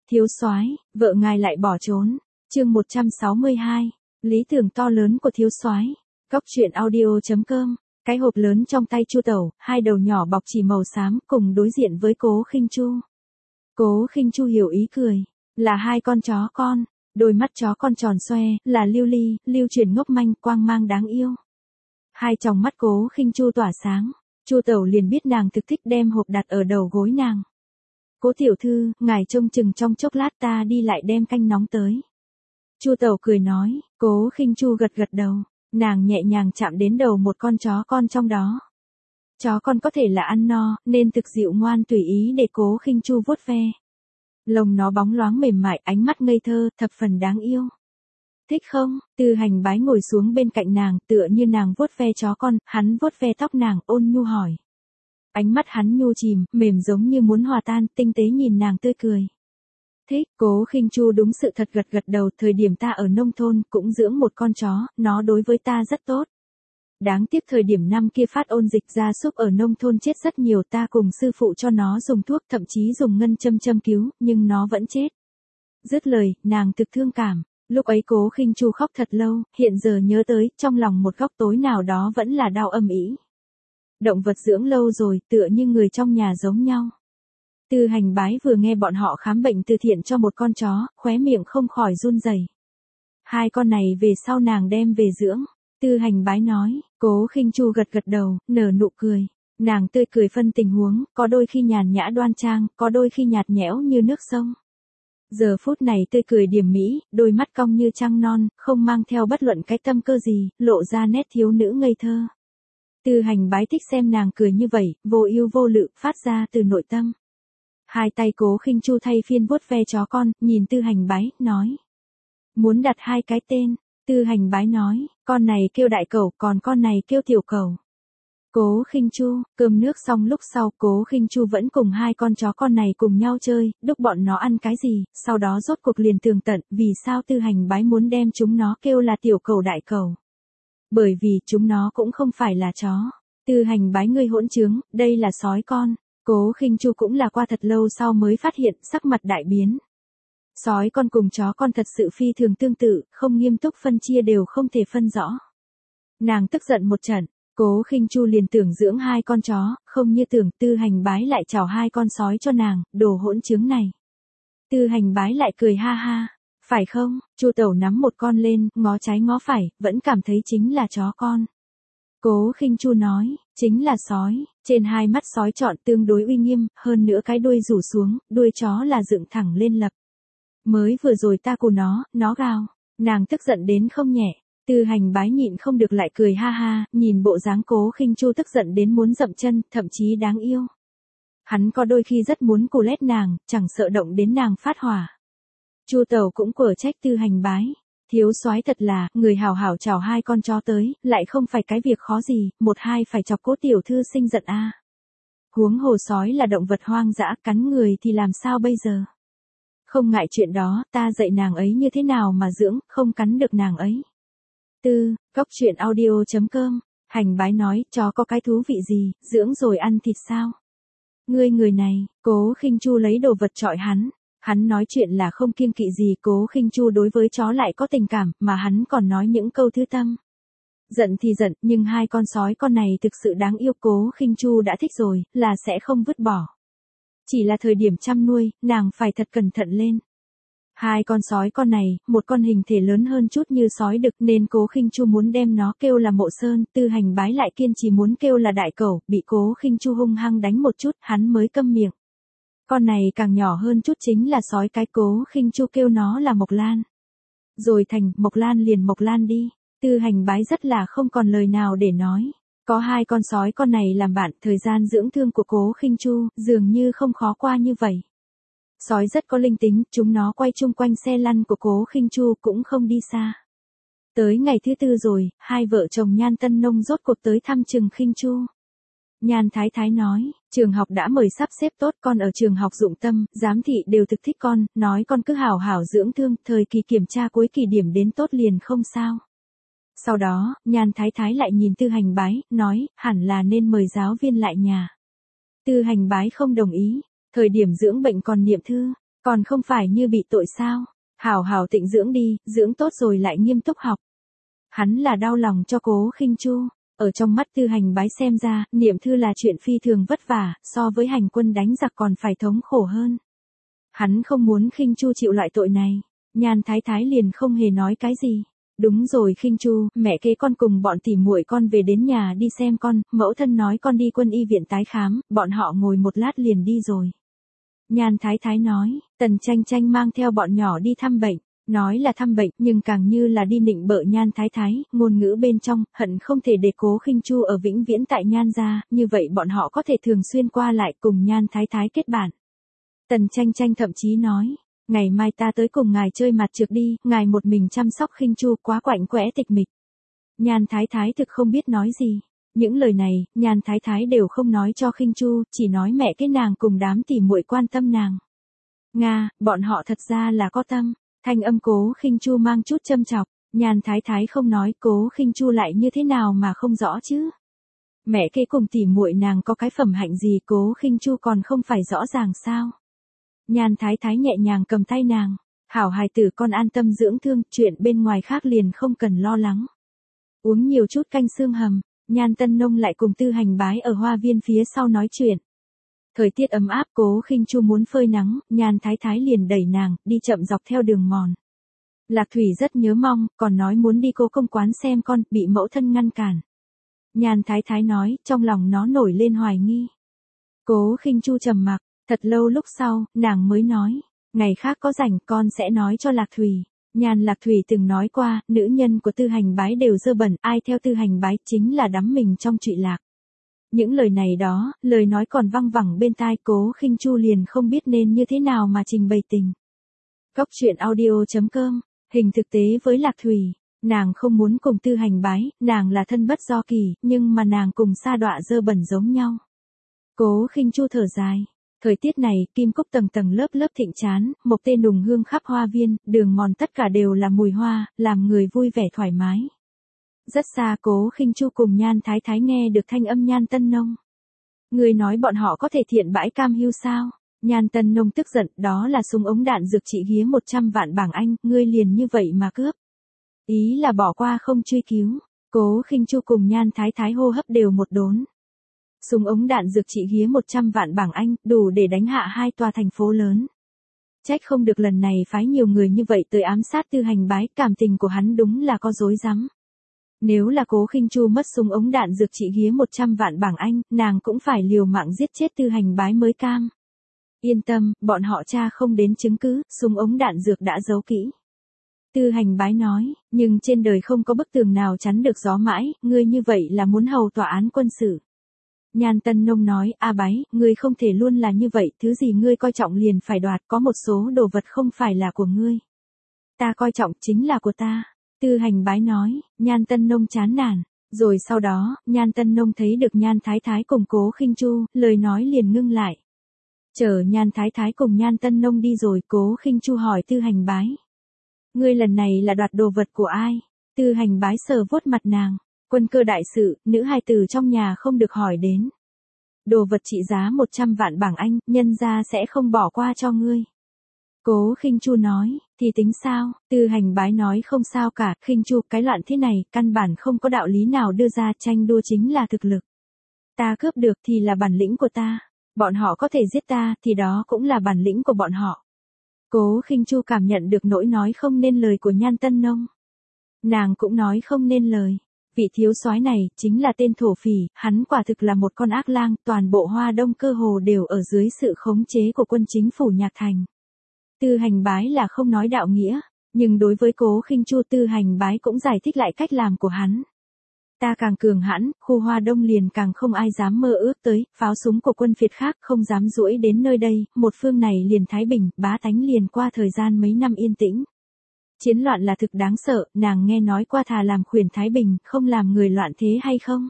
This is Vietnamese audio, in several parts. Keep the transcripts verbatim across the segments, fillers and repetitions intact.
Thiếu soái, vợ ngài lại bỏ trốn. Chương một trăm sáu mươi hai. Lý tưởng to lớn của thiếu soái. Góc truyện audio chấm com. Cái hộp lớn trong tay Chu Tẩu, hai đầu nhỏ bọc chỉ màu xám, cùng đối diện với Cố Khinh Chu. Cố Khinh Chu hiểu ý cười, là hai con chó con, đôi mắt chó con tròn xoe, là lưu ly, lưu chuyển ngốc manh, quang mang đáng yêu. Hai tròng mắt Cố Khinh Chu tỏa sáng, Chu Tẩu liền biết nàng thực thích đem hộp đặt ở đầu gối nàng. Cố tiểu thư, ngài trông chừng trong chốc lát ta đi lại đem canh nóng tới. Chu Tẩu cười nói. Cố Khinh Chu gật gật đầu, nàng nhẹ nhàng chạm đến đầu một con chó con trong đó. Chó con có thể là ăn no, nên thực dịu ngoan tùy ý để Cố Khinh Chu vuốt ve. Lông nó bóng loáng mềm mại, ánh mắt ngây thơ, thập phần đáng yêu. Thích không? Tư Hành Bái ngồi xuống bên cạnh nàng, tựa như nàng vuốt ve chó con, hắn vuốt ve tóc nàng, ôn nhu hỏi. Ánh mắt hắn nhu chìm, mềm giống như muốn hòa tan, tinh tế nhìn nàng tươi cười. Thích. Cố Khinh Chu đúng sự thật gật gật đầu, thời điểm ta ở nông thôn, cũng dưỡng một con chó, nó đối với ta rất tốt. Đáng tiếc thời điểm năm kia phát ôn dịch gia súc ở nông thôn chết rất nhiều, ta cùng sư phụ cho nó dùng thuốc, thậm chí dùng ngân châm châm cứu, nhưng nó vẫn chết. Dứt lời, nàng thực thương cảm. Lúc ấy Cố Khinh Chu khóc thật lâu, hiện giờ nhớ tới, trong lòng một góc tối nào đó vẫn là đau âm ỉ. Động vật dưỡng lâu rồi, tựa như người trong nhà giống nhau. Tư Hành Bái vừa nghe bọn họ khám bệnh từ thiện cho một con chó, khóe miệng không khỏi run rẩy. Hai con này về sau nàng đem về dưỡng. Tư Hành Bái nói. Cố Khinh Chu gật gật đầu, nở nụ cười. Nàng tươi cười phân tình huống, có đôi khi nhàn nhã đoan trang, có đôi khi nhạt nhẽo như nước sông. Giờ phút này tươi cười điềm mỹ, đôi mắt cong như trăng non, không mang theo bất luận cái tâm cơ gì, lộ ra nét thiếu nữ ngây thơ. Tư Hành Bái thích xem nàng cười như vậy, vô ưu vô lự, phát ra từ nội tâm. Hai tay Cố Khinh Chu thay phiên vuốt ve chó con, nhìn Tư Hành Bái, nói. Muốn đặt hai cái tên. Tư Hành Bái nói, con này kêu đại cẩu, còn con này kêu tiểu cẩu. Cố Khinh Chu, cơm nước xong lúc sau, Cố Khinh Chu vẫn cùng hai con chó con này cùng nhau chơi, đúc bọn nó ăn cái gì, sau đó rốt cuộc liền tường tận, vì sao Tư Hành Bái muốn đem chúng nó kêu là tiểu cẩu đại cẩu. Bởi vì chúng nó cũng không phải là chó. Tư Hành Bái ngươi hỗn trướng, đây là sói con. Cố Khinh Chu cũng là qua thật lâu sau mới phát hiện, sắc mặt đại biến. Sói con cùng chó con thật sự phi thường tương tự, không nghiêm túc phân chia đều không thể phân rõ. Nàng tức giận một trận, Cố Khinh Chu liền tưởng dưỡng hai con chó, không như tưởng Tư Hành Bái lại chào hai con sói cho nàng, đồ hỗn trướng này. Tư Hành Bái lại cười ha ha, phải không? Chu Tẩu nắm một con lên, ngó trái ngó phải, vẫn cảm thấy chính là chó con. Cố Khinh Chu nói, chính là sói, trên hai mắt sói trọn tương đối uy nghiêm, hơn nữa cái đuôi rủ xuống, đuôi chó là dựng thẳng lên lập. Mới vừa rồi ta cù nó, nó gào, nàng tức giận đến không nhẹ. Tư Hành Bái nhịn không được lại cười ha ha, nhìn bộ dáng Cố Khinh Chu tức giận đến muốn dậm chân, thậm chí đáng yêu. Hắn có đôi khi rất muốn cù lét nàng, chẳng sợ động đến nàng phát hỏa. Chu Tẩu cũng quở trách Tư Hành Bái. Thiếu soái thật là, người hảo hảo chào hai con chó tới, lại không phải cái việc khó gì, một hai phải chọc Cố tiểu thư sinh giận a. À. Huống hồ sói là động vật hoang dã, cắn người thì làm sao bây giờ? Không ngại chuyện đó, ta dạy nàng ấy như thế nào mà dưỡng, không cắn được nàng ấy. Tư, góc truyện audio chấm com. Hành Bái nói, chó có cái thú vị gì, dưỡng rồi ăn thịt sao? Ngươi người này. Cố Khinh Chu lấy đồ vật chọi hắn. Hắn nói chuyện là không kiêng kỵ gì, Cố Khinh Chu đối với chó lại có tình cảm, mà hắn còn nói những câu thư tâm. Giận thì giận, nhưng hai con sói con này thực sự đáng yêu, Cố Khinh Chu đã thích rồi, là sẽ không vứt bỏ. Chỉ là thời điểm chăm nuôi, nàng phải thật cẩn thận lên. Hai con sói con này, một con hình thể lớn hơn chút như sói đực, nên Cố Khinh Chu muốn đem nó kêu là Mộ Sơn, Tư Hành Bái lại kiên trì muốn kêu là đại cẩu, bị Cố Khinh Chu hung hăng đánh một chút, hắn mới câm miệng. Con này càng nhỏ hơn chút chính là sói cái, Cố Khinh Chu kêu nó là Mộc Lan. Rồi thành, Mộc Lan liền Mộc Lan đi. Tư Hành Bái rất là không còn lời nào để nói. Có hai con sói con này làm bạn, thời gian dưỡng thương của Cố Khinh Chu, dường như không khó qua như vậy. Sói rất có linh tính, chúng nó quay chung quanh xe lăn của Cố Khinh Chu cũng không đi xa. Tới ngày thứ tư rồi, hai vợ chồng Nhan Tân Nông rốt cuộc tới thăm Trừng Khinh Chu. Nhan Thái Thái nói, trường học đã mời sắp xếp tốt, con ở trường học dụng tâm, giám thị đều thực thích con, nói con cứ hảo hảo dưỡng thương, thời kỳ kiểm tra cuối kỳ điểm đến tốt liền không sao. Sau đó, Nhan Thái Thái lại nhìn Tư Hành Bái, nói, hẳn là nên mời giáo viên lại nhà. Tư Hành Bái không đồng ý, thời điểm dưỡng bệnh còn niệm thư, Còn không phải như bị tội sao? Hảo hảo tịnh dưỡng đi, dưỡng tốt rồi lại nghiêm túc học. Hắn là đau lòng cho Cố Khinh Chu, ở trong mắt Tư Hành Bái xem ra, niệm thư là chuyện phi thường vất vả, so với hành quân đánh giặc còn phải thống khổ hơn. Hắn không muốn Khinh Chu chịu loại tội này, Nhan Thái Thái liền không hề nói cái gì. Đúng rồi Khinh Chu, mẹ kế con cùng bọn tỉ muội con về đến nhà đi xem con, mẫu thân nói con đi quân y viện tái khám, bọn họ ngồi một lát liền đi rồi. Nhan Thái Thái nói, Tần Tranh Tranh mang theo bọn nhỏ đi thăm bệnh, nói là thăm bệnh nhưng càng như là đi nịnh bợ Nhan Thái Thái, ngôn ngữ bên trong, hận không thể để Cố Khinh Chu ở vĩnh viễn tại Nhan gia, như vậy bọn họ có thể thường xuyên qua lại cùng Nhan Thái Thái kết bạn. Tần Tranh Tranh thậm chí nói, ngày mai ta tới cùng ngài chơi mặt trược đi, ngài một mình chăm sóc Khinh Chu quá quạnh quẽ tịch mịch. Nhan Thái Thái thực không biết nói gì. Những lời này, Nhan Thái Thái đều không nói cho Khinh Chu, chỉ nói mẹ cái nàng cùng đám tỉ muội quan tâm nàng. Nga, bọn họ thật ra là có tâm. Thanh âm Cố Khinh Chu mang chút châm chọc, Nhan Thái Thái không nói Cố Khinh Chu lại như thế nào mà không rõ chứ. Mẹ kế cùng tỉ muội nàng có cái phẩm hạnh gì Cố Khinh Chu còn không phải rõ ràng sao. Nhan Thái Thái nhẹ nhàng cầm tay nàng, hảo hài tử con an tâm dưỡng thương, chuyện bên ngoài khác liền không cần lo lắng. Uống nhiều chút canh xương hầm, Nhan Tân Nông lại cùng Tư Hành Bái ở hoa viên phía sau nói chuyện. Thời tiết ấm áp Cố Khinh Chu muốn phơi nắng, Nhan Thái Thái liền đẩy nàng, đi chậm dọc theo đường mòn. Lạc Thủy rất nhớ mong, còn nói muốn đi Cố công quán xem con, bị mẫu thân ngăn cản. Nhan Thái Thái nói, trong lòng nó nổi lên hoài nghi. Cố Khinh Chu trầm mặc, thật lâu lúc sau, nàng mới nói, ngày khác có rảnh con sẽ nói cho Lạc Thủy. Nhan Lạc Thủy từng nói qua, nữ nhân của Tư Hành Bái đều dơ bẩn, ai theo Tư Hành Bái chính là đắm mình trong trụy lạc. Những lời này đó, lời nói còn văng vẳng bên tai Cố Khinh Chu liền không biết nên như thế nào mà trình bày tình. Góc truyện audio chấm com, hình thực tế với Lạc Thủy, nàng không muốn cùng Tư Hành Bái, nàng là thân bất do kỳ, nhưng mà nàng cùng sa đọa dơ bẩn giống nhau. Cố Khinh Chu thở dài. Thời tiết này, kim cúc tầng tầng lớp lớp thịnh chán, mộc tê nùng hương khắp hoa viên, đường mòn tất cả đều là mùi hoa, làm người vui vẻ thoải mái. Rất xa Cố Khinh Chu cùng Nhan Thái Thái nghe được thanh âm Nhan Tân Nông. Người nói bọn họ có thể thiện bãi cam hưu sao? Nhan Tân Nông tức giận, đó là súng ống đạn dược trị hía một trăm vạn bảng Anh, ngươi liền như vậy mà cướp. Ý là bỏ qua không truy cứu. Cố Khinh Chu cùng Nhan Thái Thái hô hấp đều một đốn. Súng ống đạn dược trị hía một trăm vạn bảng Anh, đủ để đánh hạ hai tòa thành phố lớn. Trách không được lần này phái nhiều người như vậy tới ám sát Tư Hành Bái, cảm tình của hắn đúng là có dối rắm. Nếu là Cố Khinh Chu mất súng ống đạn dược trị hía một trăm vạn bảng Anh, nàng cũng phải liều mạng giết chết Tư Hành Bái mới cam. Yên tâm, bọn họ tra không đến chứng cứ, súng ống đạn dược đã giấu kỹ. Tư Hành Bái nói, nhưng trên đời không có bức tường nào chắn được gió mãi, ngươi như vậy là muốn hầu tòa án quân sự. Nhan Tân Nông nói, A Bái, ngươi không thể luôn là như vậy, thứ gì ngươi coi trọng liền phải đoạt, có một số đồ vật không phải là của ngươi. Ta coi trọng chính là của ta. Tư Hành Bái nói, Nhan Tân Nông chán nản. Rồi sau đó, Nhan Tân Nông thấy được Nhan Thái Thái cùng Cố Khinh Chu, lời nói liền ngưng lại. Chờ Nhan Thái Thái cùng Nhan Tân Nông đi rồi, Cố Khinh Chu hỏi Tư Hành Bái. Ngươi lần này là đoạt đồ vật của ai? Tư Hành Bái sờ vuốt mặt nàng. Quân cơ đại sự, nữ hài tử trong nhà không được hỏi đến. Đồ vật trị giá một trăm vạn bảng Anh, nhân gia sẽ không bỏ qua cho ngươi. Cố Khinh Chu nói, thì tính sao? Tư Hành Bái nói không sao cả, Khinh Chu, cái loạn thế này, căn bản không có đạo lý nào đưa ra, tranh đua chính là thực lực. Ta cướp được thì là bản lĩnh của ta, bọn họ có thể giết ta, thì đó cũng là bản lĩnh của bọn họ. Cố Khinh Chu cảm nhận được nỗi nói không nên lời của Nhan Tân Nông. Nàng cũng nói không nên lời. Vị thiếu soái này, chính là tên thổ phỉ, hắn quả thực là một con ác lang, toàn bộ Hoa Đông cơ hồ đều ở dưới sự khống chế của quân chính phủ Nhạc Thành. Tư Hành Bái là không nói đạo nghĩa, nhưng đối với Cố Khinh Chu Tư Hành Bái cũng giải thích lại cách làm của hắn. Ta càng cường hãn, khu Hoa Đông liền càng không ai dám mơ ước tới, pháo súng của quân phiệt khác không dám duỗi đến nơi đây, một phương này liền thái bình, bá tánh liền qua thời gian mấy năm yên tĩnh. Chiến loạn là thực đáng sợ, nàng nghe nói qua thà làm khuyển thái bình, không làm người loạn thế hay không?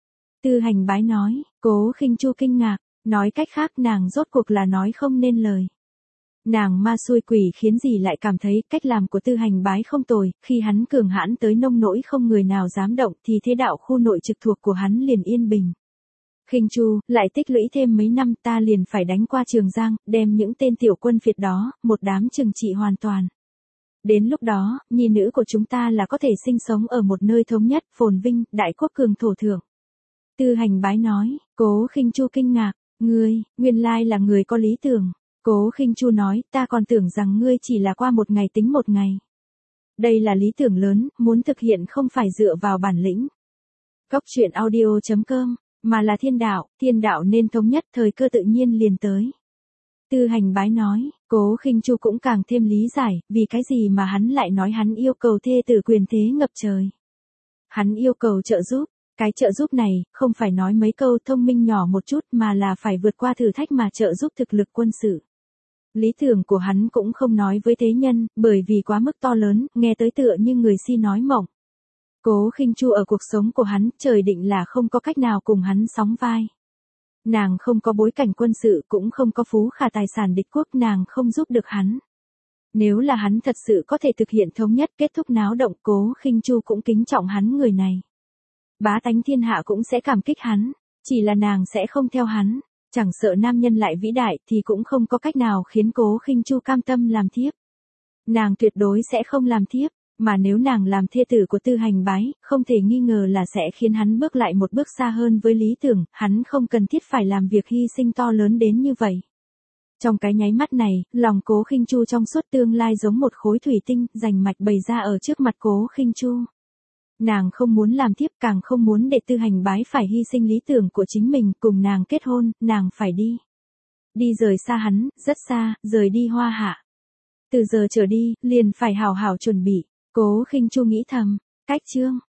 Tư Hành Bái nói, Cố Khinh Chu kinh ngạc, nói cách khác nàng rốt cuộc là nói không nên lời. Nàng ma xui quỷ khiến gì lại cảm thấy cách làm của Tư Hành Bái không tồi, khi hắn cường hãn tới nông nỗi không người nào dám động thì thế đạo khu nội trực thuộc của hắn liền yên bình. Khinh Chu, lại tích lũy thêm mấy năm ta liền phải đánh qua Trường Giang, đem những tên tiểu quân phiệt đó, một đám trừng trị hoàn toàn. Đến lúc đó, nhi nữ của chúng ta là có thể sinh sống ở một nơi thống nhất, phồn vinh, đại quốc cường thổ thượng. Tư Hành Bái nói. Cố Khinh Chu kinh ngạc, ngươi, nguyên lai là người có lý tưởng. Cố Khinh Chu nói, ta còn tưởng rằng ngươi chỉ là qua một ngày tính một ngày. Đây là lý tưởng lớn, muốn thực hiện không phải dựa vào bản lĩnh. Cốc truyện audio chấm com, mà là thiên đạo, thiên đạo nên thống nhất, thời cơ tự nhiên liền tới. Tư Hành Bái nói. Cố Khinh Chu cũng càng thêm lý giải, vì cái gì mà hắn lại nói hắn yêu cầu thê tử quyền thế ngập trời. Hắn yêu cầu trợ giúp, cái trợ giúp này, không phải nói mấy câu thông minh nhỏ một chút mà là phải vượt qua thử thách mà trợ giúp thực lực quân sự. Lý tưởng của hắn cũng không nói với thế nhân, bởi vì quá mức to lớn, nghe tới tựa như người si nói mộng. Cố Khinh Chu ở cuộc sống của hắn, trời định là không có cách nào cùng hắn sóng vai. Nàng không có bối cảnh quân sự, cũng không có phú khả tài sản địch quốc, nàng không giúp được hắn. Nếu là hắn thật sự có thể thực hiện thống nhất kết thúc náo động, Cố Khinh Chu cũng kính trọng hắn người này. Bá tánh thiên hạ cũng sẽ cảm kích hắn, chỉ là nàng sẽ không theo hắn, chẳng sợ nam nhân lại vĩ đại thì cũng không có cách nào khiến Cố Khinh Chu cam tâm làm thiếp. Nàng tuyệt đối sẽ không làm thiếp, mà nếu nàng làm thê tử của Tư Hành Bái, không thể nghi ngờ là sẽ khiến hắn bước lại một bước xa hơn với lý tưởng, hắn không cần thiết phải làm việc hy sinh to lớn đến như vậy. Trong cái nháy mắt này, lòng Cố Khinh Chu trong suốt tương lai giống một khối thủy tinh, rành mạch bày ra ở trước mặt Cố Khinh Chu. Nàng không muốn làm thiếp, càng không muốn để Tư Hành Bái phải hy sinh lý tưởng của chính mình, cùng nàng kết hôn, nàng phải đi. Đi rời xa hắn, rất xa, rời đi Hoa Hạ. Từ giờ trở đi, liền phải hào hào chuẩn bị. Cố Khinh Chu nghĩ thầm, cách chương.